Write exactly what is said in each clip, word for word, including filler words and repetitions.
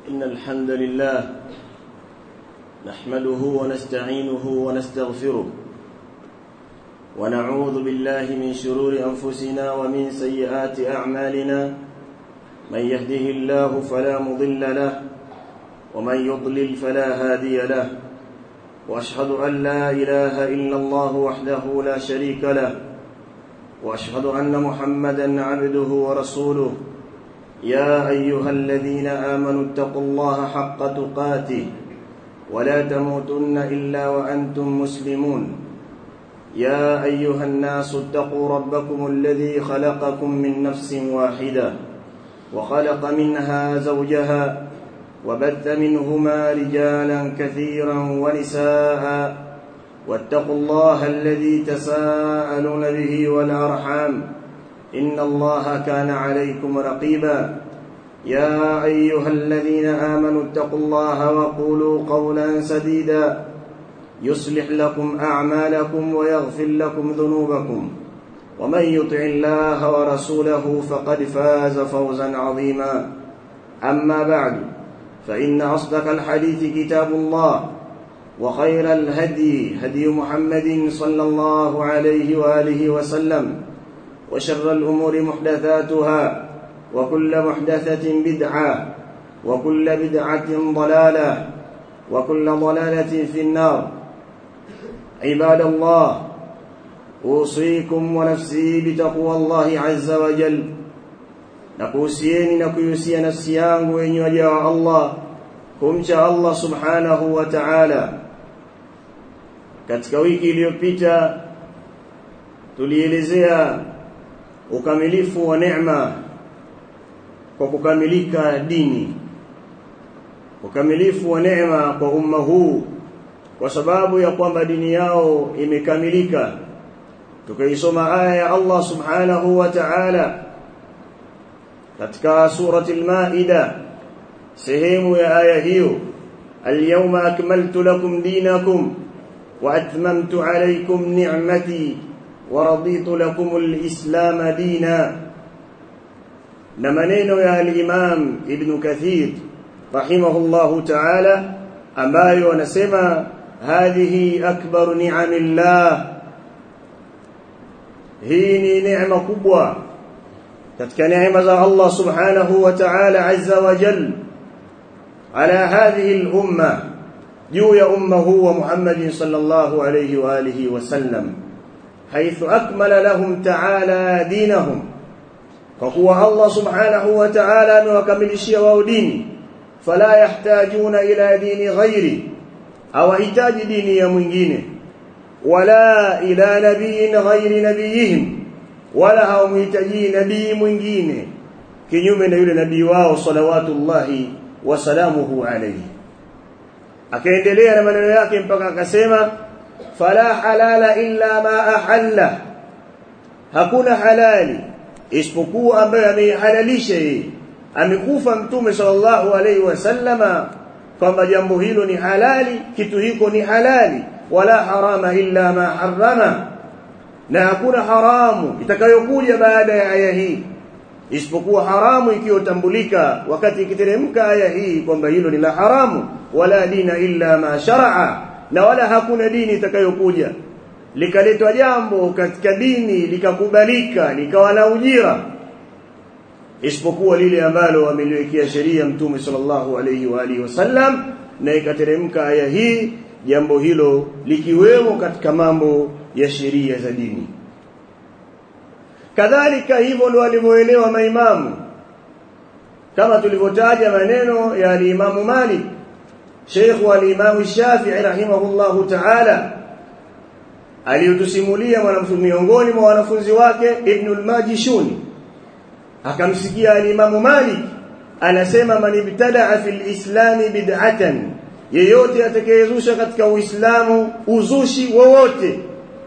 إن الحمد لله نحمده ونستعينه ونستغفره ونعوذ بالله من شرور أنفسنا ومن سيئات أعمالنا من يهده الله فلا مضل له ومن يضلل فلا هادي له وأشهد أن لا إله إلا الله وحده لا شريك له وأشهد أن محمدا عبده ورسوله يا أيها الذين آمنوا اتقوا الله حق تقاته ولا تموتن إلا وأنتم مسلمون يا أيها الناس اتقوا ربكم الذي خلقكم من نفس واحدة وخلق منها زوجها وبث منهما رجالا كثيرا ونساء واتقوا الله الذي تساءلون به والأرحام إن الله كان عليكم رقيبا يا أيها الذين آمنوا اتقوا الله وقولوا قولا سديدا يصلح لكم أعمالكم ويغفر لكم ذنوبكم ومن يطع الله ورسوله فقد فاز فوزا عظيما أما بعد فإن أصدق الحديث كتاب الله وخير الهدي هدي محمد صلى الله عليه وآله وسلم وشر الأمور محدثاتها وكل محدثة بدعة وكل بدعة ضلالة وكل ضلالة في النار عباد الله أوصيكم ونفسي بتقوى الله عز وجل نكوسيني نكوسي نفسي yangu wenye waja wa Allah kumcha Allah subhanahu wa ta'ala. Katika wiki iliyopita tulielezea ukamilifu wa neema kwa kukamilika dini, ukamilifu wa neema kwa umma huu kwa sababu ya kwamba dini yao imekamilika. Tukaisoma aya ya Allah subhanahu wa ta'ala katika surati al-Maida, sehemu ya aya hiyo, al-yawma akmaltu lakum dinakum wa atmamtu alaykum ni'mati wa raditu lakum al-islam dina. Na maneno ya al-Imam Ibn Kathir rahimahullahu ta'ala ambayo anasema hadhihi akbaru ni'amillah, hii ni neema kubwa katika neema za Allah subhanahu wa ta'ala azza wa jalla ala hadhihi al-umma, juu ya umma huu wa Muhammad sallallahu alayhi wa alihi wa sallam, haythu akmala lahum ta'ala dinahum, kwa kuwa Allah subhanahu wa ta'ala amewakamilishia wao dini, fala yahtajuna ila dini ghairi, hawahitaji dini ya mwingine, wala ila nabiyin ghairi nabiyihim, wala hawamhitaji nabii mwingine kinyume na yule nabii wao salawatullahi wa salamuhu alayhi. Akaendelea na maneno yake mpaka akasema fala halala illa ma ahalla, hakuna halali isipokuwa ambaye amehalalisha yeye. Amekufa mtume sallallahu alayhi wasallama kwamba jambo hilo ni halali, kitu hiko ni halali. Wala harama illa ma harrama, na hakuna haramu itakayokuja baada ya aya hii isipokuwa haramu ikiyotambulika wakati ikiteremka aya hii kwamba hilo ni la haramu. Wala dina illa ma shar'a, na wala hakuna dini itakayokuja likaletwa jambo katika dini likakubalika likawa na ujira isipokuwa lile ambalo ameliwekea sheria mtume sallallahu alayhi wa alihi wasallam, na ikateremka aya hii jambo hilo likiwemo katika mambo ya sheria za dini. Kadhalika hivyo ndio walivyoelewa maimamu, kama tulivyotaja maneno ya al-Imam Malik, Sheikh wa al-Imam Shafi'i rahimahullahu ta'ala, aliyotusimulia mwanafunzi miongoni mwa wanafunzi wake Ibn al-Majishuni, akamsikia al-Imam Malik anasema man ibtada'a fil islam bid'atan, yeyote atakayezusha katika Uislamu uzushi wowote,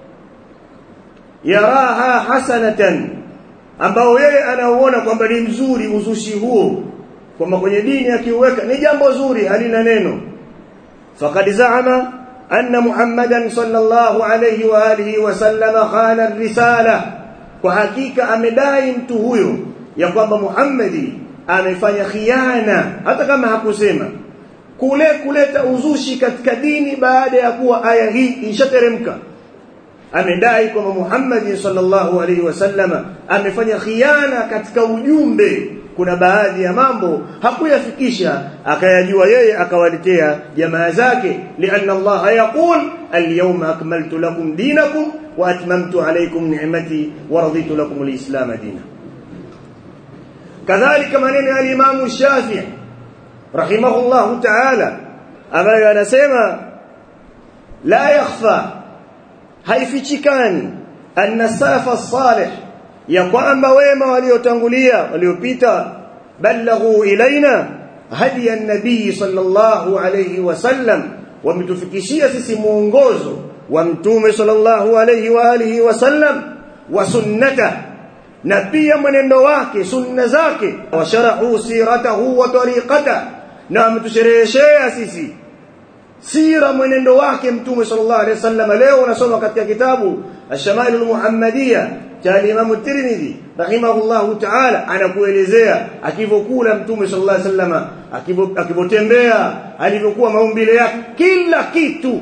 yaraha hasanatan, ambao yeye anaoona kwamba ni mzuri uzushi huo, kwamba kwenye dini akiweka ni jambo zuri halina neno, faqad za'ama anna Muhammadan sallallahu alayhi wa alihi wa sallam khana ar-risala, kwa hakika amedai mtu huyo ya kwamba Muhammadi amefanya khiana, hata kama hakusema, kule kuleta uzushi katika dini baada ya kuwa aya hii ishateremka. Amedai kwamba Muhammad sallallahu alaihi wasallama amefanya khiana katika ujumbe. Kuna baadhi ya mambo hakuyafikisha, akayajua yeye, akawaletea jamaa zake. Lianna Allah yaqul al-yawma akmaltu lakum dinakum wa atmamtu alaykum ni'mati wa raditu lakum al-islam dinan. Kadhalika maneno ya Imam Shafi'i rahimahullahu ta'ala ambaye anasema la yakhfa, haifichikani, anna salafa salih, ya kwamba wema waliotangulia waliopita, balaghu ilaina hadi an-nabii sallallahu alayhi wasallam, wametufikishia sisi muongozo wa mtume sallallahu alayhi wa alihi wasallam, wa sunnata, na pia mwenendo wake, sunna zake, wa sharahu siratahu wa tariqata, na ametushereheshea sisi sira, mwenendo wake mtume sallallahu alayhi wasallam. Leo unasoma katika kitabu Ash-Shama'il al-Muhammadiyya cha Imam Tirmidhi rahimahullahu ta'ala, anakuelezea akivokula mtume sallallahu alayhi wasallam, akivotembea, alivyokuwa maumbile yake, kila kitu.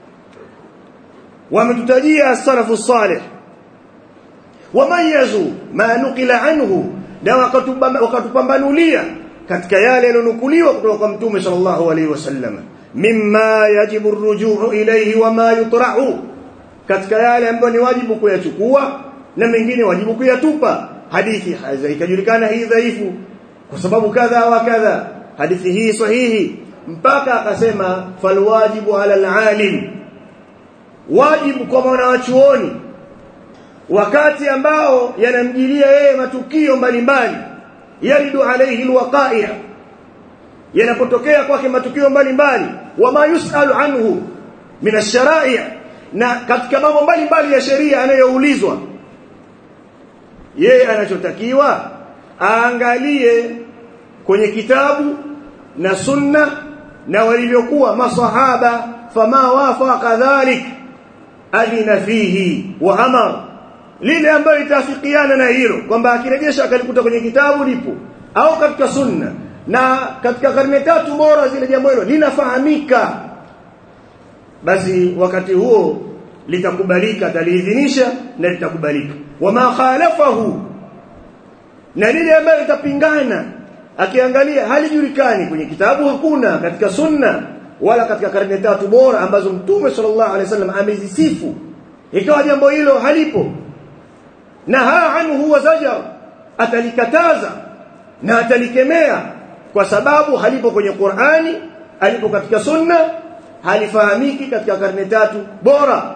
Wametutajia as-salafu salih, wamayazu ma nukila anhu, na wakatupambanulia katika yale yalonukuliwa kutoka kwa mtume sallallahu alayhi wasallam, mimma yajibu ar-rujuu ilayhi wa ma yutrahu, katika yale ambayo ni wajibu kuyachukua na mengine wajibu kuyatupa. Hadithi haikajulikana hii dhaifu kwa sababu kadha wa kadha, hadithi hii sahihi, mpaka akasema falwajibu ala al-alim, wajibu kwa mwanachuoni wakati ambao yanamjilia yeye matukio mbalimbali, yalidu alayhi alwaqa'i, yanapotokea kwake matukio mbalimbali, wama yusalu anhu min ash-shara'i', na katika mambo mbalimbali ya sheria anayoulizwa, yeye anachotakiwa aangalie kwenye kitabu na sunna na walivyokuwa masahaba, fama wafaqa dhalik adina fihi wa amara, lile ambayo itafikiana na hilo, kwamba akirejesha akalikuta kwenye kitabu lipo au katika sunna na katika karne tatu bora zile jambo hilo linafahamika, basi wakati huo litakubalika, ataliidhinisha na litakubalika. Wama khalafahu, na lile ambayo litapingana, akiangalia halijulikani kwenye kitabu, hakuna katika sunna wala katika karne tatu bora ambazo mtume sallallahu alaihi wasallam amezisifu, ikawa jambo hilo halipo, naha anhu wa zajar, atalikataza na atalikemea kwa sababu halipo kwenye Qur'ani, halipo katika sunna, halifahamiki katika karne tatu bora.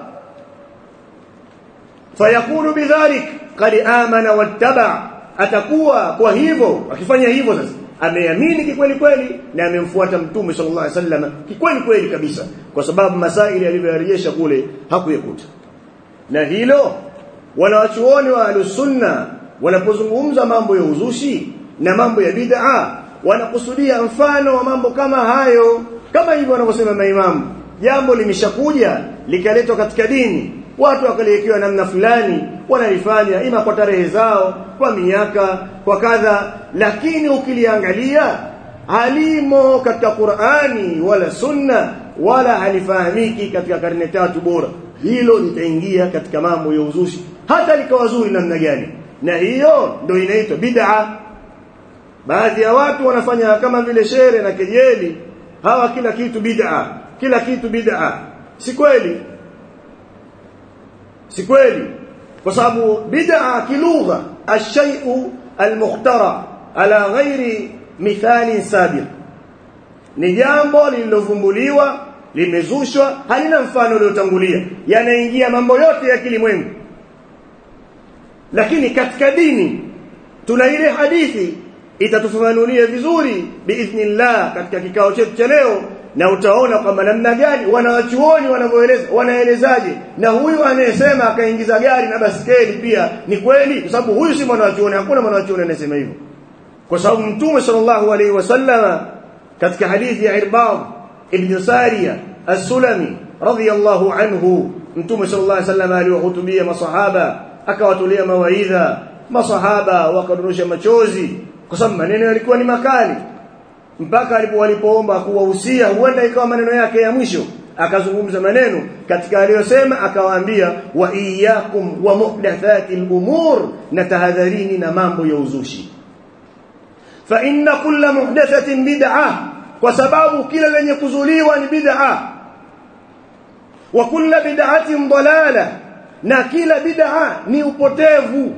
Fayakunu bidhalik qad amana wattaba, atakuwa kwa hivyo, akifanya hivyo sasa ameamini kikweli kweli na amemfuata mtume sallallahu alaihi wasallam kikweli kweli kabisa, kwa sababu masaili alivyorejesha kule hakuyakuta. Na hilo wanawachuoni wa Ahlus-Sunna wanapozungumza mambo ya uzushi na mambo ya bid'a, wanakusudia mfano wa mambo kama hayo, kama hivyo wanavyosema maimamu, jambo limeshakuja likaletwa katika dini, watu wakaliwekewa namna fulani, wanalifanya ima kwa tarehe zao, kwa miaka, kwa kadha, lakini ukiliangalia halimo katika Qur'ani wala sunna wala halifahamiki katika karne tatu bora, hilo litaingia katika mambo ya uzushi, hata likawa zuri namna gani. Na hiyo ndio inaitwa bid'a. Baadhi ya watu wanafanya kama vile shere na kejeli, hawa kila kitu bid'a, kila kitu bid'a. Si kweli, si kweli, kwa sababu bid'a kilugha ash-shay'u al-mukhtara ala ghairi mithalin sabiq, ni jambo lililovumbuliwa, limezushwa, halina mfano uliotangulia, yanaingia mambo yote ya kilimwengu. Lakini katika dini tuna ile hadithi itatufafanulia vizuri biidhnillah katika kikao chetu cha leo, na utaona kwamba namna gani wanawachuoni wanavyoeleza, wanaelezaje. Na huyu anayesema akaingiza gari na baskeli pia ni kweli, kwa sababu huyu si mwanachuoni, hakuna mwanachuoni anayesema hivyo, kwa sababu mtume sallallahu alaihi wasallam katika hadithi ya Irbad ibn Sariya as-Sulami radhiyallahu anhu, mtume sallallahu alaihi wasallam aliwahutubia masahaba, akawatolea mawaidha masahaba, wakadondosha machozi. kwa sababu maneno yalikuwa ni makali, mpaka alipoomba kuwahusia, huenda ikawa maneno yake ya mwisho, akazungumza maneno katika aliyosema, akawaambia wa iyyakum wa muhdathatil umur, na tahadharini na mambo ya uzushi. Fa inna kulla muhdathatin bid'ah, kwa sababu kila lenye kuzuliwa ni bid'ah. Wa kulla bid'atin dalalah, na kila bid'ah ni upotevu.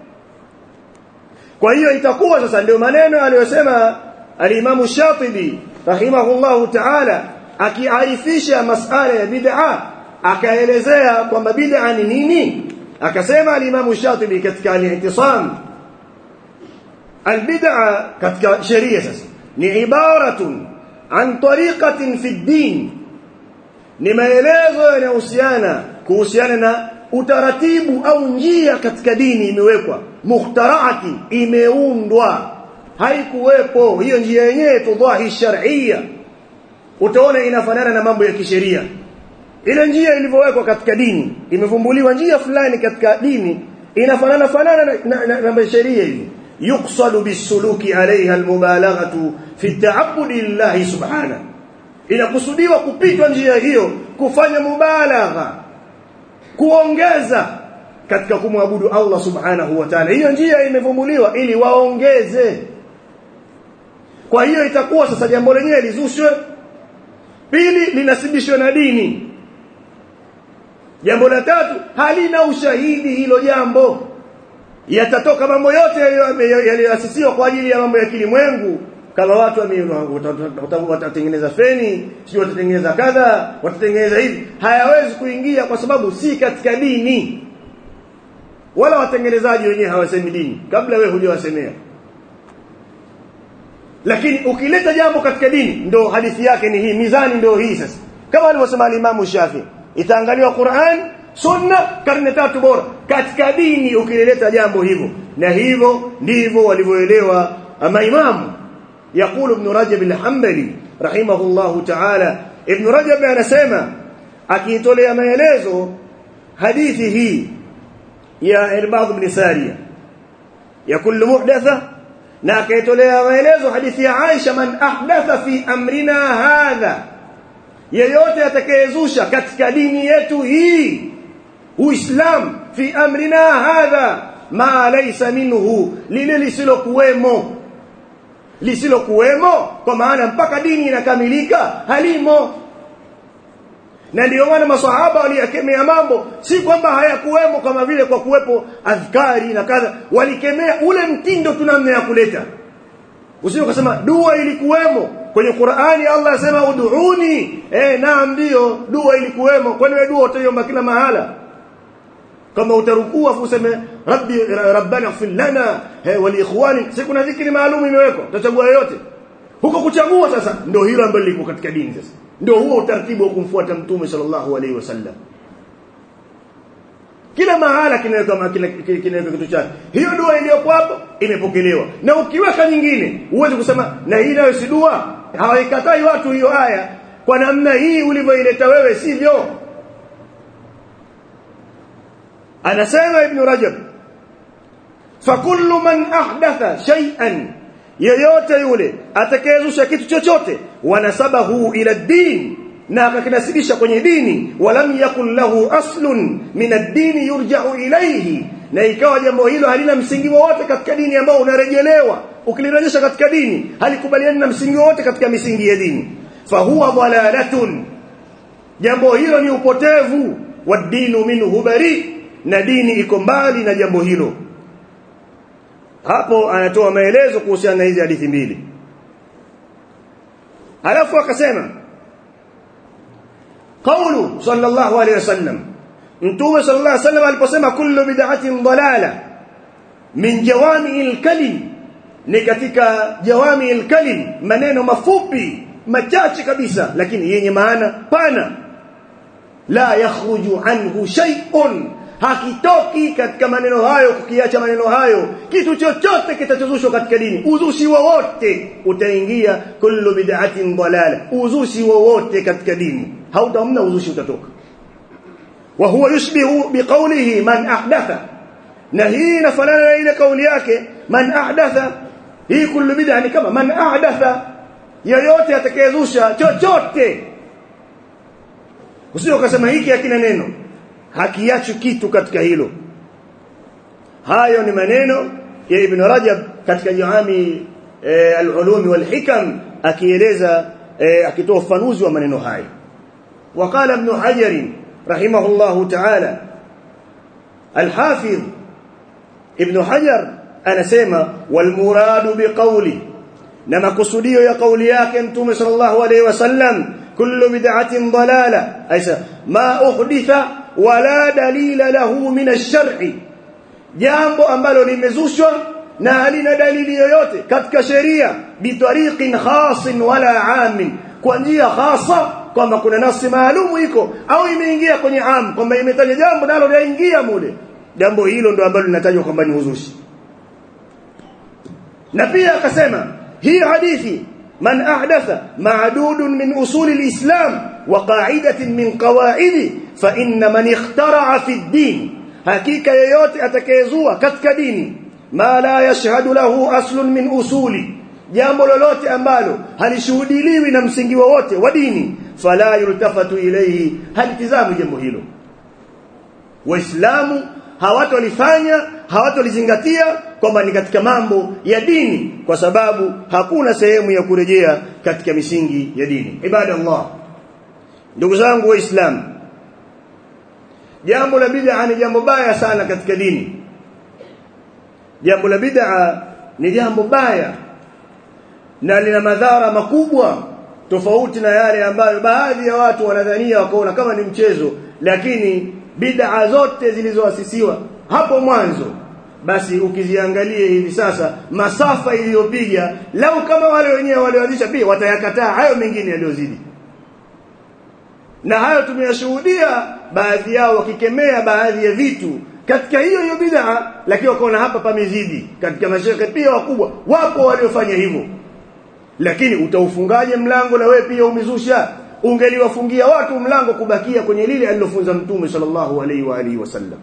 Kwa hiyo itakuwa sasa, ndio maneno aliyosema al-Imam Shatibi rahimahullahu ta'ala, akiarifisha masala ya bid'a, akaelezea kwamba bid'a ni nini. Akasema al-Imam Shatibi katika al-I'tisam, al-bid'a katika sheria sasa ni ibaratun an tariqatin fi ad-din, ni maelezo yanayohusiana kuhusiana na utaratibu au njia katika dini imewekwa, mukhtara'ati, imeundwa, haikuwepo hiyo njia yenyewe, tudhahi shar'iyya, utaona inafanana na mambo ya kisheria. Ile njia ilivyowekwa katika dini, imevumbuliwa njia fulani katika dini inafanana fanana na, na, na, na sheria hivi. Yuqsadu bisuluki alaiha almubalaghatu fi ta'abbudi lillahi subhanahu, inakusudiwa kupitwa njia hiyo, kufanya mubalagha, kuongeza katika kumwabudu Allah subhanahu wa ta'ala. Hiyo njia imevumbuliwa ili waongeze. Kwa hiyo itakuwa sasa jambo lenyewe lizushwe, pili linasibishwe na dini, jambo la tatu halina ushahidi hilo jambo, yatatoka mambo yote yaliyoasisiwa kwa ajili ya mambo ya kilimwengu, kama watu watatengeneza feni, sio watatengeneza kadha, watatengeneza hivi, hayawezi kuingia kwa sababu si katika dini, wala watengenezaji wenyewe hawasemi dini kabla wewe hujawasemea. Lakini ukileta jambo katika dini, ndo hadithi yake ni hii, mizani ndo hii sasa. Kama alivyosema al-Imam Shafi, itaangaliwa Qur'an, Sunna, karne tatu bora. Katika dini ukileta jambo hivyo, na hivyo ndivyo walivyoelewa maimamu. Yaqulu Ibn Rajab al-Hanbali rahimahullahu ta'ala, Ibn Rajab anasema akiitolea maelezo hadithi hii ya Irbad ibn Sariya ya kullu muhdatha, na akaitolea maelezo hadithi ya Aisha, man ahdatha fi amrina hadha, yeyote atakayezusha katika dini yetu hii, Uislam, fi amrina hadha ma laysa minhu, lile lisilokuwemo. Lisilokuwemo kwa maana mpaka dini inakamilika halimo. Na ndio maana maswahaba waliyakemea mambo, si kwamba hayakuwemo kama vile kwa kuwepo adhkari na kadha, walikemea ule mtindo tunamna ya kuleta. Usije kusema dua ilikuwemo kwenye Qur'ani, Allah anasema ud'uni, eh naam ndio dua ilikuwemo. Kwani wewe dua utaiomba kila mahala? Kama utarukua afu useme rabbi rabbana ighfir lana wa li ikhwani, si kuna dhikri maalum imewekwa, utachagua yote huko. Kuchagua sasa ndio hilo ambalo liko katika dini. Sasa ndio huo utaratibu wa kumfuata Mtume sallallahu alaihi wasallam. Kila mahala kinaweka kinaweka kitu chake. Hiyo dua iliyopo hapo imepokelewa, na ukiweka nyingine uweze kusema na hii nayo si dua. Hawaikatai watu hiyo aya kwa namna hii ulivyoileta wewe, sivyo? Anasema Ibn Rajab, fa kullu man ahdatha shay'an, yeyote yule atakayezusha kitu chochote, wanasabahu ila ad-din, na akakinasibisha kwenye dini, walam yakun lahu aslun min ad-din yurja'u ilayhi, na ikawa jambo hilo halina msingi wowote katika dini ambao unarejelewa, ukilirejesha katika dini halikubaliani na msingi wowote katika misingi ya dini, fa huwa dhalalatun, jambo hilo ni upotevu, wad-dinu minhu bari, na dini iko mbali na jambo hilo. Hapo anatoa maelezo kuhusiana na hizi hadithi mbili. Halafu akasema qawlu sallallahu alayhi wasallam, Mtume sallallahu alayhi wasallam aliposema kullu bid'atin dalala, min jawami'il kalim, ni katika jawami'il kalim, maneno mafupi machache kabisa lakini yenye maana pana. La yakhruju anhu shay'un, hakitoki katika maneno hayo, kukiacha maneno hayo kitu chochote kitachozushwa katika dini. Uzushi wowote utaingia, kullu bid'atin dalala, uzushi wowote katika dini hautamna uzushi utatoka. Wa huwa yushbihu biqawlihi man ahdatha, na hii inafanana na ile kauli yake man ahdatha, hii kullu bid'a ni kama man ahdatha, yoyote atakayezusha chochote. Usio ukasema hiki hakina neno, hakiachi kitu katika hilo. Hayo ni maneno ya Ibn Rajab katika Jami e, al-Ulum wal-Hikam, akieleza e, akitoa ufafanuzi wa maneno haya. Waqala Ibn Hajar rahimahullahu ta'ala, al-Hafidh Ibn Hajar anasema wal muradu biqawli, na makusudio ya kauli yake Mtume sallallahu alayhi wasallam, kullu bid'atin dalala, aisa ma uhditha wala dalila lahu min ash-shar'i, jambo ambalo limezushwa na halina dalili yoyote katika sheria, bitariqin khasin wala amin, kwa njia khasa, kwamba kuna nasi maalumu iko au imeingia kwenye am, kwamba imetaja jambo nalo laingia mule, jambo hilo ndio ambalo linatajwa kwamba ni uzushi. Na pia akasema hii hadithi man ahdatha ma'dudun min usuli al-islam wa qa'idatin min qawa'idi, fa inna man ikhtara'a fi ad-din, hakika yeyote atakayezua katika dini ma la yashhadu lahu aslun min usuli, jambo lolote ambalo halishuhudiliwi na msingi wowote wa dini, fala yultafatu ilayhi, halitizami jambo hilo. Waislamu hawatolifanya, hawatolizingatia kwamba ni katika mambo ya dini, kwa sababu hakuna sehemu ya kurejea katika misingi ya dini. Ibadallah, ndugu zangu waislamu, jambo la bid'a ni jambo baya sana katika dini. Jambo la bid'a ni jambo baya na lina madhara makubwa, tofauti na yale ambayo baadhi ya watu wanadhania wakaona kama ni mchezo. Lakini bid'a zote zilizoasisiwa hapo mwanzo, basi ukiziangalia hivi sasa masafa iliyopiga, lau kama wale wenyewe walioanzisha pia watayakataa hayo mengine yaliyozidi. Na hayo tumeyashuhudia, baadhi yao wakikemea baadhi ya vitu katika hiyo hiyo bid'a, lakini wakaona hapa pamezidi. Katika mashaikh pia wakubwa wapo waliofanya hivyo. Lakini utaufungaje mlango na wewe pia umezusha? Ungeliwafungia watu mlango kubakia kwenye lile alilofunza Mtume sallallahu alaihi wa alihi wasallam.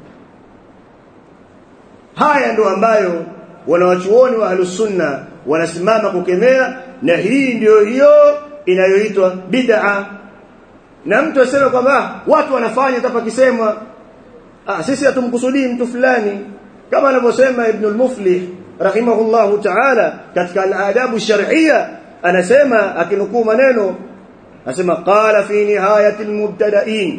Haya ndio ambayo wanawachuoni wa Ahlus Sunna wanasimama kukemea, na hii ndio hiyo inayoitwa bid'a. Na mtu asema kwamba watu wanafanya hata pakisema ah sisi hatumkusudii mtu fulani, kama anavyosema Ibn al-Muflih rahimahullahu ta'ala katika al-adabu shar'iyya, anasema akinukuu maneno, anasema qala fi nihayati al-mubtada'in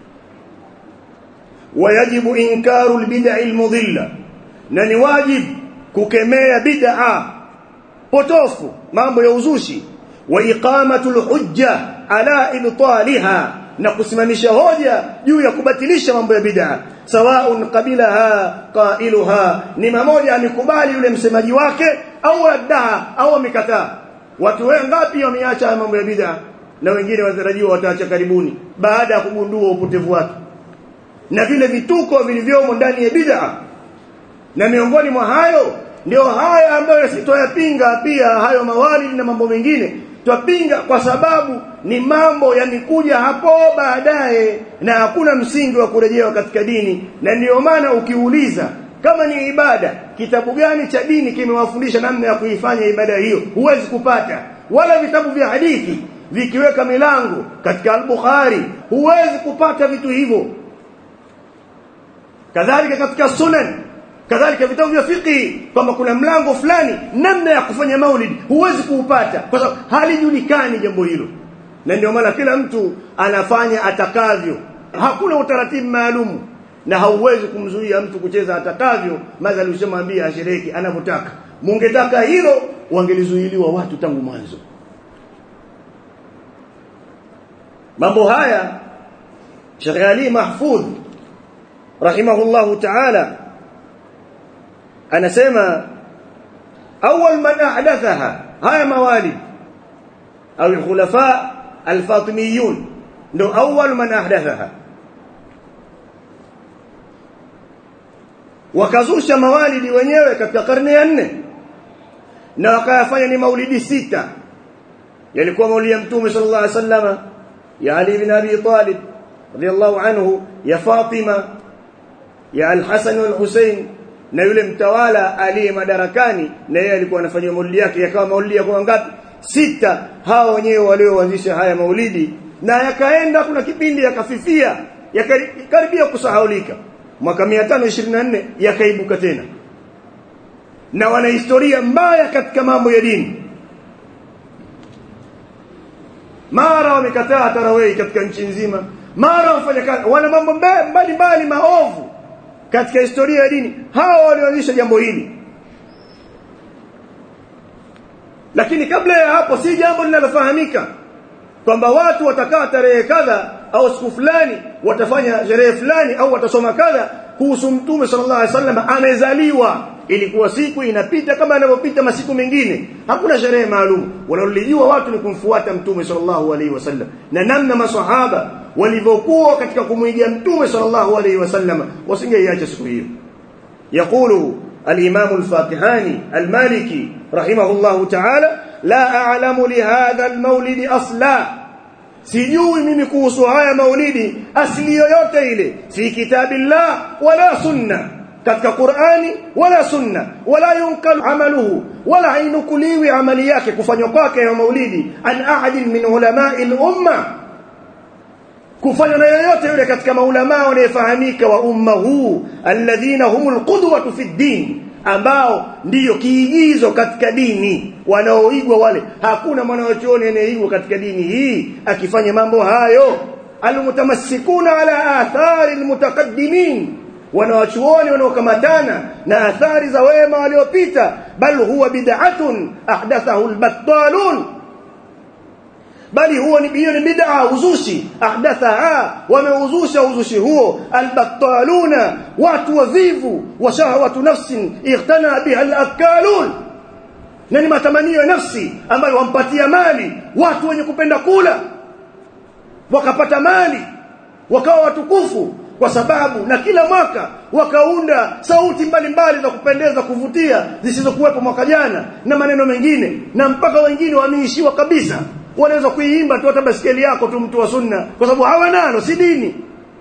wa yajibu inkaru al-bid'a al-mudilla, na ni wajib kukemea bid'a potofu, mambo ya uzushi, wa iqamatu al-hujja ala ibtaliha, na kusimamisha hoja juu ya kubatilisha mambo ya bid'a, sawaun qabilaha qailuha, ni mmoja amekubali yule msemaji wake au raddaha au amekataa. Watu wengi wameacha mambo ya bid'a, na wengine watarajiwa wataacha karibuni baada ya kugundua upotevu wake na vile vituko vilivyomo ndani ya bid'a. Na miongoni mwa hayo ndio haya ambayo sitoyapinga, pia hayo mawalidi na mambo mengine twapinga, kwa sababu ni mambo yamekuja hapo baadaye na hakuna msingi wa kurejewa katika dini. Na ndio maana ukiuliza kama ni ibada, kitabu gani cha dini kimewafundisha namna ya kuifanya ibada hiyo, huwezi kupata. Wala vitabu vya hadithi vikiweka milango katika al-Bukhari, huwezi kupata vitu hivyo. Kadhalika katika sunan, kadhalika vitabu vya fiqh, kwamba kuna mlango fulani namna ya kufanya maulidi, huwezi kuupata kwa sababu halijulikani jambo hilo. Na ndio maana kila mtu anafanya atakavyo, hakuna utaratibu maalum, na hauwezi kumzuia mtu kucheza atakavyo. Madhali ushamwambia ashiriki anavyotaka. Mungetaka hilo wangelizuiliwa watu tangu mwanzo. Mambo haya Sheikh Ali Mahfudh rahimahullahu ta'ala anasema awwal man ahdathaha, haya mawalid au al-khulafa al-fatimiyun ndio awwal man ahdathaha, wakazusha mawalidi wenyewe katika karne ya nne, na wakayafanya ni maulidi sita. Yalikuwa maulidi ya Mtume sallallahu alaihi wasallam, ya Ali ibn Abi Talib radiyallahu anhu, ya Fatima, ya al-Hasan wal Husayn na yule mtawala aliye madarakani na yeye alikuwa anafanya maulidi yake, yakawa maulidi kwa ngapi? Sita. Hao wenyewe walioanzisha haya maulidi, na yakaenda kuna kipindi yakafifia, yakaribia kusahaulika. Mwaka mia tano ishirini na nne yakaibuka tena, na wana historia mbaya katika mambo ya dini. Mara wamekataa tarawih katika nchi nzima, mara wafanya kazi, wana mambo mbali mbali maovu katika historia ya dini. Hao walioanzisha jambo hili. Lakini kabla ya hapo si jambo linalofahamika kwamba watu watakaa tarehe kadha au siku fulani watafanya sherehe fulani au watasoma kadha kuhusu Mtume sallallahu alaihi wasallam amezaliwa. Ilikuwa siku inapita kama inavyopita masiku mengine, hakuna sherehe maalum. Wanaolijua watu ni kumfuata Mtume sallallahu alaihi wasallam, na namna maswahaba walivyokuwa katika kumuigia Mtume sallallahu alaihi wasallam, wasingeiacha siku hiyo. Yaqulu al-Imam al-Fatihani al-Maliki rahimahullahu ta'ala, la a'lamu li hadha al-mawlid asla, sijui mimi kuhusu haya maulidi asli yoyote ile, fi kitabillah wala sunna, katika Qur'ani wala sunna, wala yunkal amaluhu, wala inukuliwi amali yake kufanywa kwake ya maulidi an ahadin min ulama'i al-umma, kufanywa na yoyote yule katika maulama wanaofahamika wa umma huu, alladhina humul qudwatu fi din, ambao ndiyo kiigizo katika dini, wanaoigwa wale. Hakuna mwanachuoni anayeigwa katika dini hii akifanya mambo hayo. Almutamassikuna ala athari almutaqaddimin, wanawachuoni wanaokamatana na athari za wema waliopita. Bal huwa bid'atun ahdathahu albattalun, bali huwa ni biyo ni bid'a, uzushi. Ahdathaha, wameuzusha uzushi huo albattaluna, watu wavivu, wa shahwatu nafsin ightana biha alakalun, na ni matamanio ya nafsi ambayo wampatia mali watu wenye kupenda kula, wakapata mali wakawa watukufu kwa sababu, na kila mwaka wakaunda sauti mbalimbali za kupendeza kuvutia zisizokuwepo mwaka jana na maneno mengine, na mpaka wengine wameishiwa kabisa. Wanaweza kuiimba tu hata basikeli yako tu, mtu wa sunna, kwa sababu hawanalo, si dini.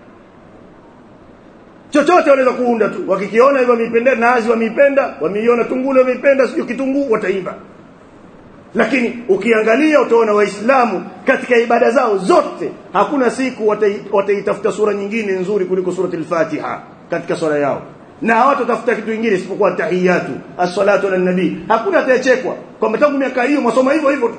Chochote wanaweza kuunda tu, wakikiona hivyo wameipenda, nazi wameipenda, wameiona tungule wameipenda, sio kitunguu wataimba. Lakini ukiangalia utaona Waislamu katika ibada zao zote hakuna siku wataitafuta sura nyingine nzuri kuliko surati al-Fatiha katika swala yao, na hawatatafuta kitu kingine isipokuwa tahiyatu as-salatu ala nabii. Hakuna atachekwa kwamba tangu miaka hiyo msoma hivyo hivyo tu,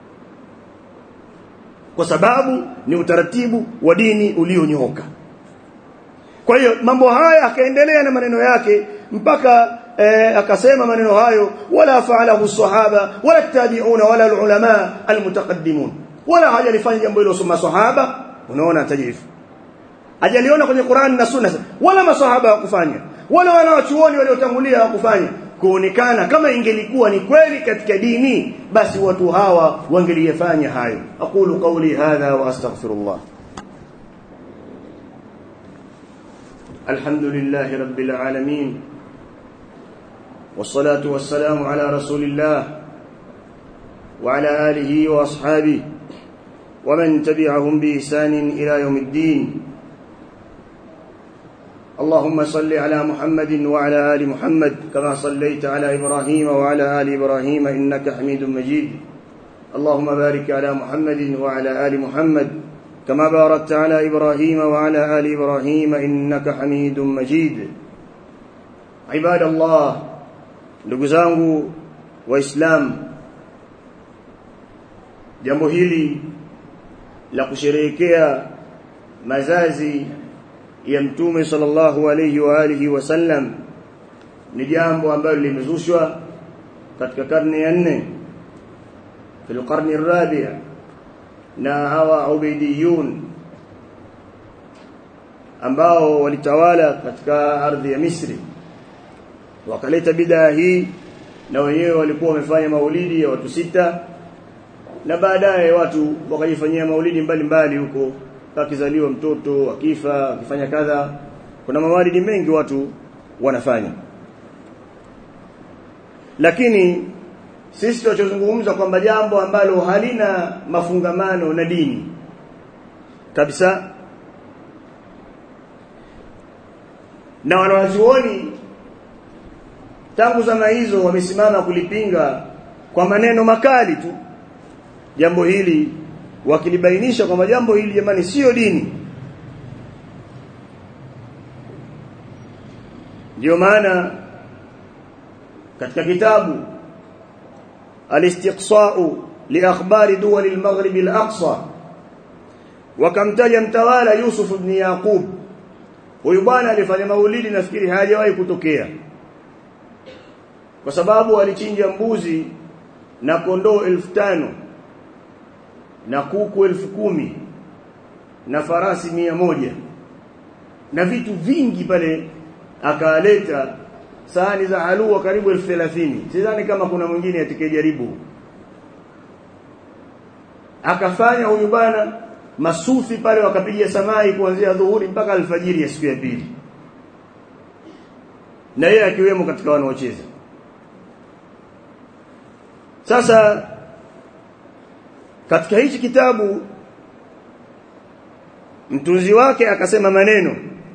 kwa sababu ni utaratibu wa dini ulionyooka. Kwa hiyo mambo haya akaendelea na maneno yake mpaka eh, akasema maneno hayo, wala fa'alahu sahaba wala tabi'una wala ulama almutaqaddimun, wala hajalifanya jambo hilo soma sahaba. Unaona tajifu hajaliona kwenye Qur'an na Sunna, wala masahaba wakufanya, wala wanawachuoni waliotangulia wakufanya, kuonekana kama ingelikuwa ni kweli katika dini basi watu hawa wangeliyafanya hayo. Aqulu qawli hadha wa astaghfirullah. Alhamdulillahi rabbil alamin, wassalatu wassalamu ala rasulillah wa ala alihi wa ashabihi wa man tabi'ahum bi ihsanin ila yawmiddin. اللهم صل على محمد وعلى آل محمد كما صليت على إبراهيم وعلى آل إبراهيم إنك حميد مجيد. اللهم بارك على محمد وعلى آل محمد كما باركت على إبراهيم وعلى آل إبراهيم إنك حميد مجيد. عباد الله، ndugu zangu waislamu, jambo hili la kusherehekea mazazi ya Mtume sallallahu alayhi wa alihi wasallam ni jambo ambalo limezushwa katika karne ya nne, fil qarni ar-rabi', na hawa ubaidiyun ambao walitawala katika ardhi ya Misri wakaleta bid'a hii, na wenyewe walikuwa wamefanya maulidi ya watu sita, na baadaye watu wakajifanyia maulidi mbalimbali huko, akizaliwa mtoto, akifa, akifanya kadha, kuna maulidi mengi watu wanafanya. Lakini sisi tunachozungumza kwamba jambo ambalo halina mafungamano na dini kabisa, na wanawazuoni tangu zama hizo wamesimama kulipinga kwa maneno makali tu jambo hili, wakilibainisha kwamba jambo hili jamani sio dini. Ndio maana katika kitabu Al-Istiqsa'u li akhbari duwal al-Maghrib al-Aqsa wakamtaja mtawala Yusuf ibn Yaqub. Huyu bwana alifanya maulidi nafikiri hajawahi kutokea, kwa sababu alichinja mbuzi na kondoo elfu tano na kuku elfu kumi na farasi mia moja na vitu vingi pale, akaleta sahani za halua karibu elfu thelathini. Sidhani kama kuna mwingine atakayejaribu. Akafanya huyu bwana masufi pale, wakapiga samai kuanzia dhuhuri mpaka alfajiri ya siku ya pili, na yeye akiwemo katika wanaocheza. Sasa katika hichi kitabu mtunzi wake akasema maneno,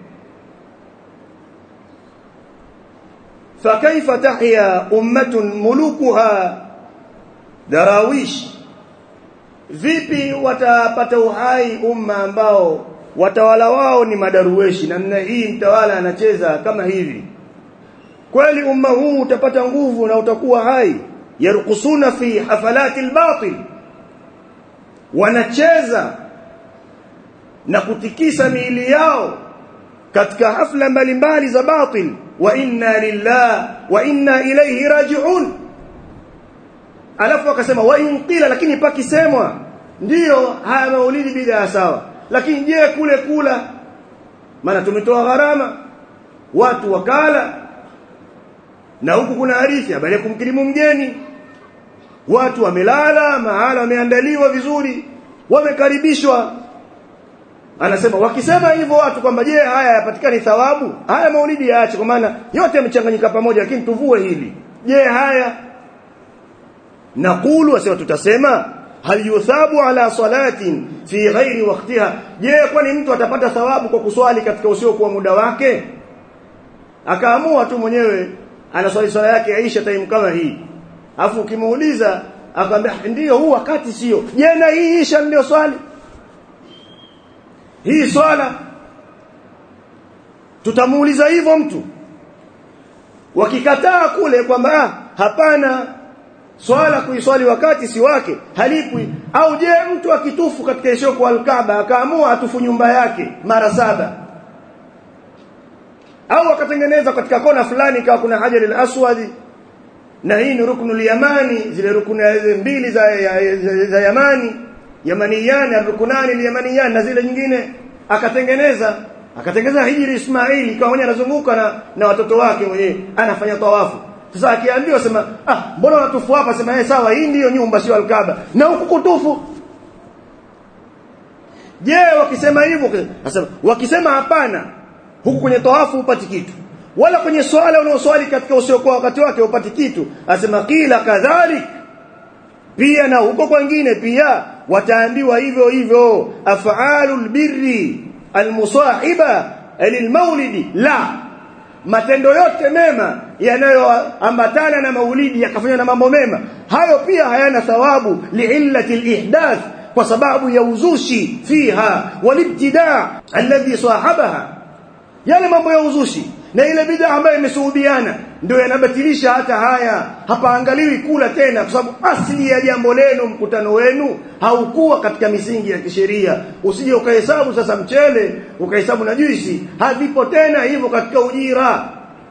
فكيف تحيا أمة ملوكها دراويش, vipi watapata uhai umma ambao watawala wao ni madaruweshi? Namna hii mtawala anacheza kama hivi, kweli umma huu utapata nguvu na utakuwa hai? Yarqusuna fi hafalati albatil, wanacheza na kutikisa miili yao katika hafla mbalimbali za batil. Wa inna lillahi wa inna ilayhi raji'un. Alafu akasema wa in qila, lakini pakisemwa ndio haya maulidi bid'a sawa, lakini je kule kula, maana tumetoa gharama watu wakala, na huku kuna hadithi habari ya kumkirimu mgeni, watu wamelala mahala wameandaliwa vizuri, wamekaribishwa. Anasema wakisema hivyo watu kwamba je haya yapatikani thawabu, haya maulidi yaache, kwa maana yote yamechanganyika pamoja, lakini tuvue hili. Je haya naqulu, asema tutasema hal yuthabu ala salatin fi ghairi waqtiha, je kwani mtu atapata thawabu kwa kuswali katika usio kwa muda wake? Akaamua tu mwenyewe anaswali swala yake Aisha time kama hii, afu ukimuuliza akamwambia ndio huu wakati sio. Je na hii Aisha ndio swali hii swala? Tutamuuliza hivyo mtu. Wakikataa kule kwamba hapana, swala kuiswali wakati si wake halipwi. Au je mtu akitufu katika ishoko al-Kaaba akaamua atufu nyumba yake mara saba, au akatengeneza katika kona fulani kwa kuna Hajar al-Aswad, na hii ni ruknul yamani, zile rukuni mbili za, ya, za, za Yamani Yamaniyani, rukunani al-Yamaniyani, na zile nyingine akatengeneza akatengeneza hijri Ismaili, kwa mwenye anazunguka na, na watoto wake mwenyewe anafanya tawafu. Sasa akiambiwa sema ah mbona unatufu hapa, sema eh sawa hii ndio nyumba sio al-Kaaba na huku kutufu. Je wakisema hivyo, sasa wakisema hapana, huku kwenye tawafu upati kitu, wala kwenye swala unaoswali katika usiokuwa wakati wake upati kitu, asema kila kadhalik, pia na huko kwingine pia wataambiwa hivyo hivyo. Af'alul birri almusahiba lilmaulidi, la matendo yote mema yanayoambatana na maulidi yakafanywa na mambo mema, hayo pia hayana thawabu liillati alihdath, kwa sababu ya uzushi fiha walibtidaa alladhi sahabaha. Yale mambo ya uzushi na ile bid'a ambayo imesuhubiana ndio yanabatilisha hata haya. Hapa angaliwi kula tena, kwa sababu asili ya jambo lenu, mkutano wenu haukuwa katika misingi ya kisheria. Usije ukahesabu sasa mchele ukahesabu na juisi, havipo tena hivyo katika ujira,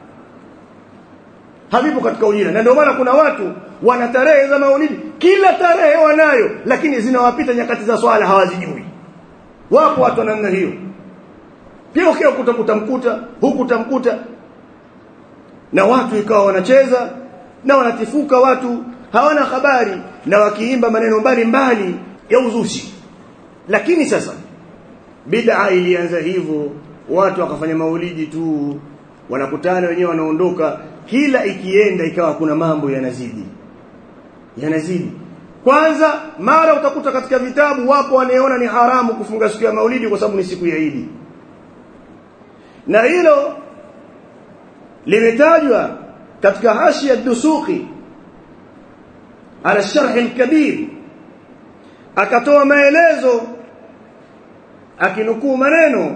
havipo katika ujira. Na ndio maana kuna watu wana tarehe za maulidi, kila tarehe wanayo, lakini zinawapita nyakati za swala hawazijui. Wapo watu namna hiyo. Pia ukikuta kutamkuta huku tamkuta, na watu ikawa wanacheza na wanatifuka, watu hawana habari, na wakiimba maneno mbalimbali ya uzushi. Lakini sasa bid'a ilianza hivyo, watu wakafanya maulidi tu, wanakutana wenyewe wanaondoka, kila ikienda ikawa kuna mambo yanazidi yanazidi. Kwanza mara utakuta katika vitabu wapo wanaona ni haramu kufunga siku ya maulidi kwa sababu ni siku ya Idi, na hilo limetajwa katika hashia ad-Dusuqi ala sharh al-kabir akatoa maelezo akinukuu maneno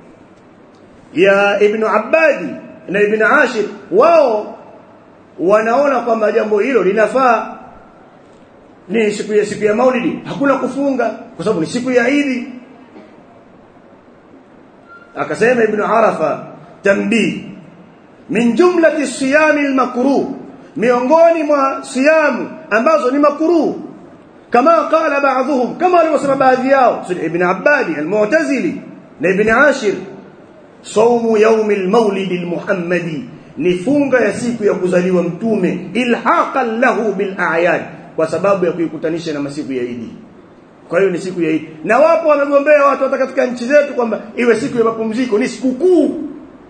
ya Ibn Abbadi na Ibn Ashir. Wao wanaona kwamba jambo hilo linafaa, ni siku ya siku ya Maulidi hakuna kufunga kwa sababu ni siku ya Eid. Akasema Ibn Arafa tambii min jumlati siyami al-makruh, miongoni mwa siyamu ambazo ni makruh, kama qala baadhuhum, kama walivyosema baadhi yao Ibn Abbadi al-Mu'tazili na Ibn Ashir, saumu yaumi al-maulid al-muhammadi, ni funga ya siku ya kuzaliwa mtume, ilhaqan lahu bil a'yad, kwa sababu ya kuikutanisha na masiku ya Eid. Kwa hiyo ni siku ya Eid, na wapo wamegombea watu hata katika nchi zetu kwamba iwe siku ya mapumziko, ni sikukuu.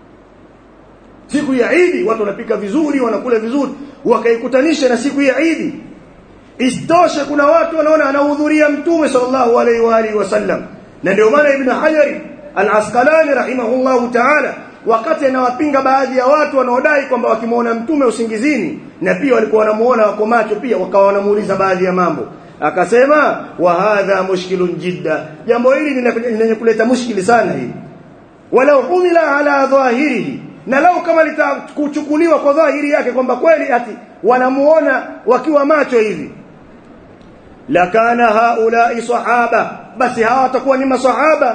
Siku ya Eid watu wanapika vizuri, wanakula vizuri, wakaikutanisha na siku ya Eid. Istoshe kuna watu wanaona anahudhuria mtume sallallahu alaihi wa alihi wasallam, na ndio maana Ibn Hajar al-Asqalani rahimahullahu ta'ala wakati anawapinga baadhi ya watu wanaodai kwamba wakimuona mtume usingizini, na pia walikuwa wanamuona wako macho pia, wakawa wanamuuliza baadhi ya mambo, akasema wa hadha mushkilun jidda, jambo hili lenye kuleta mushkili sana hili. Walau humila ala dhahirihi, na lau kama litakuchukuliwa kwa dhahiri yake kwamba kweli ati wanamuona wakiwa macho hivi, lakana haulai sahaba, basi hawa watakuwa ni masahaba.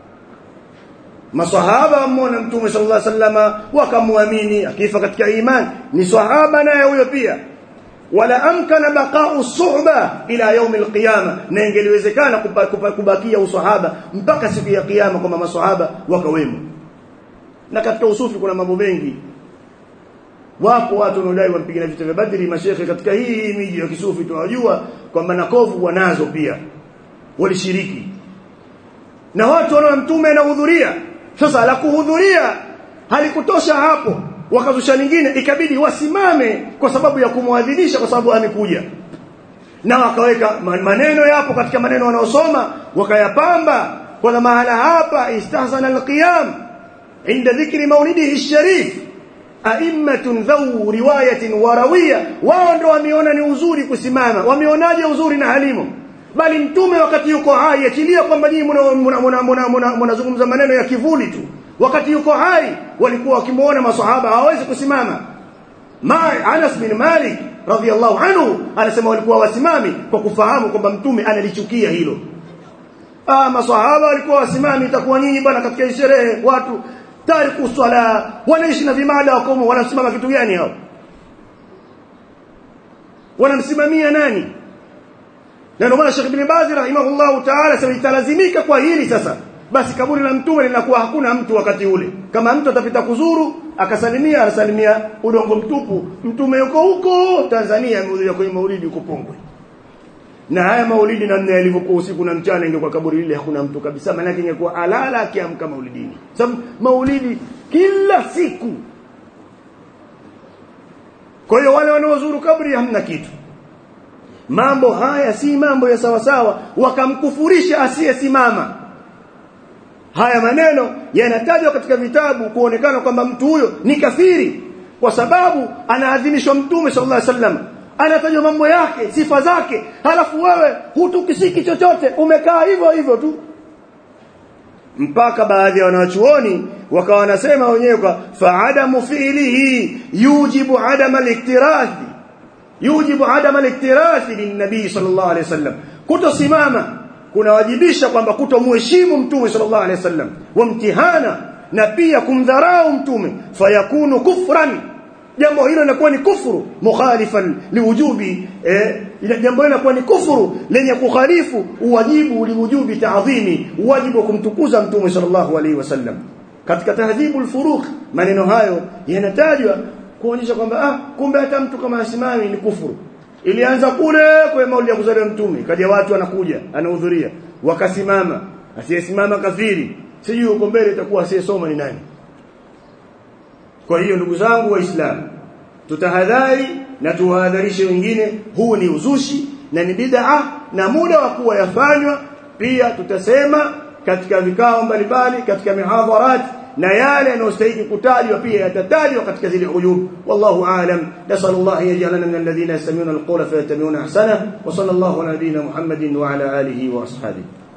Masahaba wamuona mtume sallallahu alaihi wasallam wakamwamini, akifa katika imani ni sahaba naye huyo pia. Wala amkana baqa'u suhba ila yaum alqiyama, na ingeliwezekana kubakia usahaba mpaka siku ya kiyama kama masahaba wakawemo. Na katika usufi kuna mambo mengi. Wapo watu wanaodai wampigana vita vya Badri, mashekhe katika hii miji ya kisufi tunajua kwamba nakovu wanazo pia walishiriki, na watu wanaona mtume anahudhuria. Sasa la kuhudhuria halikutosha hapo, wakazusha lingine, ikabidi wasimame kwa sababu ya kumwadhimisha, kwa sababu amekuja. Na wakaweka maneno yapo katika maneno wanaosoma wakayapamba kwa mahala hapa, istahsana alqiyam inda dhikri maulidihi sharif a'immatun dhaw riwayatin warawiyya. Wao ndio wameona ni uzuri kusimama. Wameonaje uzuri na halimo? Bali mtume wakati yuko hai, achilia kwamba nyinyi mnazungumza maneno ya kivuli tu, wakati yuko hai walikuwa wakimuona maswahaba hawawezi kusimama. Ma Anas bin Malik radhiyallahu anhu anasema walikuwa wasimami kwa kufahamu kwamba mtume analichukia hilo. Ah, maswahaba walikuwa wasimami, itakuwa nyinyi bwana katika sherehe watu tariku swala wanaishi na vimada wako, wanasimama kitu gani hao? Wanamsimamia nani? Na ndio maana Sheikh Ibn Baz rahimahullahu ta'ala sasa italazimika kwa hili sasa, basi kaburi la mtume linakuwa hakuna mtu wakati ule. Kama mtu atapita kuzuru akasalimia, anasalimia udongo mtupu, mtume yuko huko Tanzania amehudhuria kwenye maulidi huko Pongwe. Na haya maulidi namna yalivyokuwa usiku na mchana, ingekuwa kaburi lile hakuna mtu kabisa, maana yake ingekuwa alala akiamka maulidini. Sababu maulidi kila siku. Kwa hiyo wale wanaozuru kaburi hamna kitu. Mambo haya si mambo ya sawa sawa, wakamkufurisha asiyesimama. Haya maneno yanatajwa katika vitabu kuonekana kwamba mtu huyo ni kafiri, kwa sababu anaadhimishwa mtume sallallahu alaihi wasallam, anatajwa mambo yake, sifa zake, halafu wewe hutukisiki chochote, umekaa hivyo hivyo tu. Mpaka baadhi ya wanachuoni wakawa wanasema wenyewe kwa fa'adamu fi'lihi yujibu adama al-iktirathi yujibu adama al-iktirathi lin-nabii sallallahu alaihi wasallam. Kutosimama kunawajibisha kwamba kutomheshimu mtume sallallahu alaihi wasallam, wa mtihana, na pia kumdharau mtume, fayakunu kufran, jambo hilo linakuwa ni kufuru mukhalifan liwujubi, eh, jambo hilo linakuwa ni kufuru lenye kukhalifu uwajibu liwujubi ta'dhimi, wajibu kumtukuza mtume sallallahu alaihi wasallam. Katika tahdhibul furuq maneno hayo yanatajwa kuonyesha kwamba ah, kumbe hata mtu kama asimami ni kufuru. Ilianza kule kwa maulidi ya kuzaliwa mtume, kaja watu wanakuja anahudhuria, wakasimama, asiyesimama kafiri, sijui uko mbele itakuwa asiyesoma ni nani. Kwa hiyo ndugu zangu waislamu, tutahadhari na tuhadharishe wengine, huu ni uzushi na ni bid'a, na muda wa kuwa yafanywa pia tutasema katika vikao mbalimbali, katika mihadharat na yale yanayostahili kutajwa pia yatatajwa katika zile uyub. Wallahu aalam. Nasallallahu yaj'alana min alladhina yastami'una alqawla fayattabi'una ahsana. Wa sallallahu ala nabiyyina Muhammadin wa ala alihi wa ashabihi.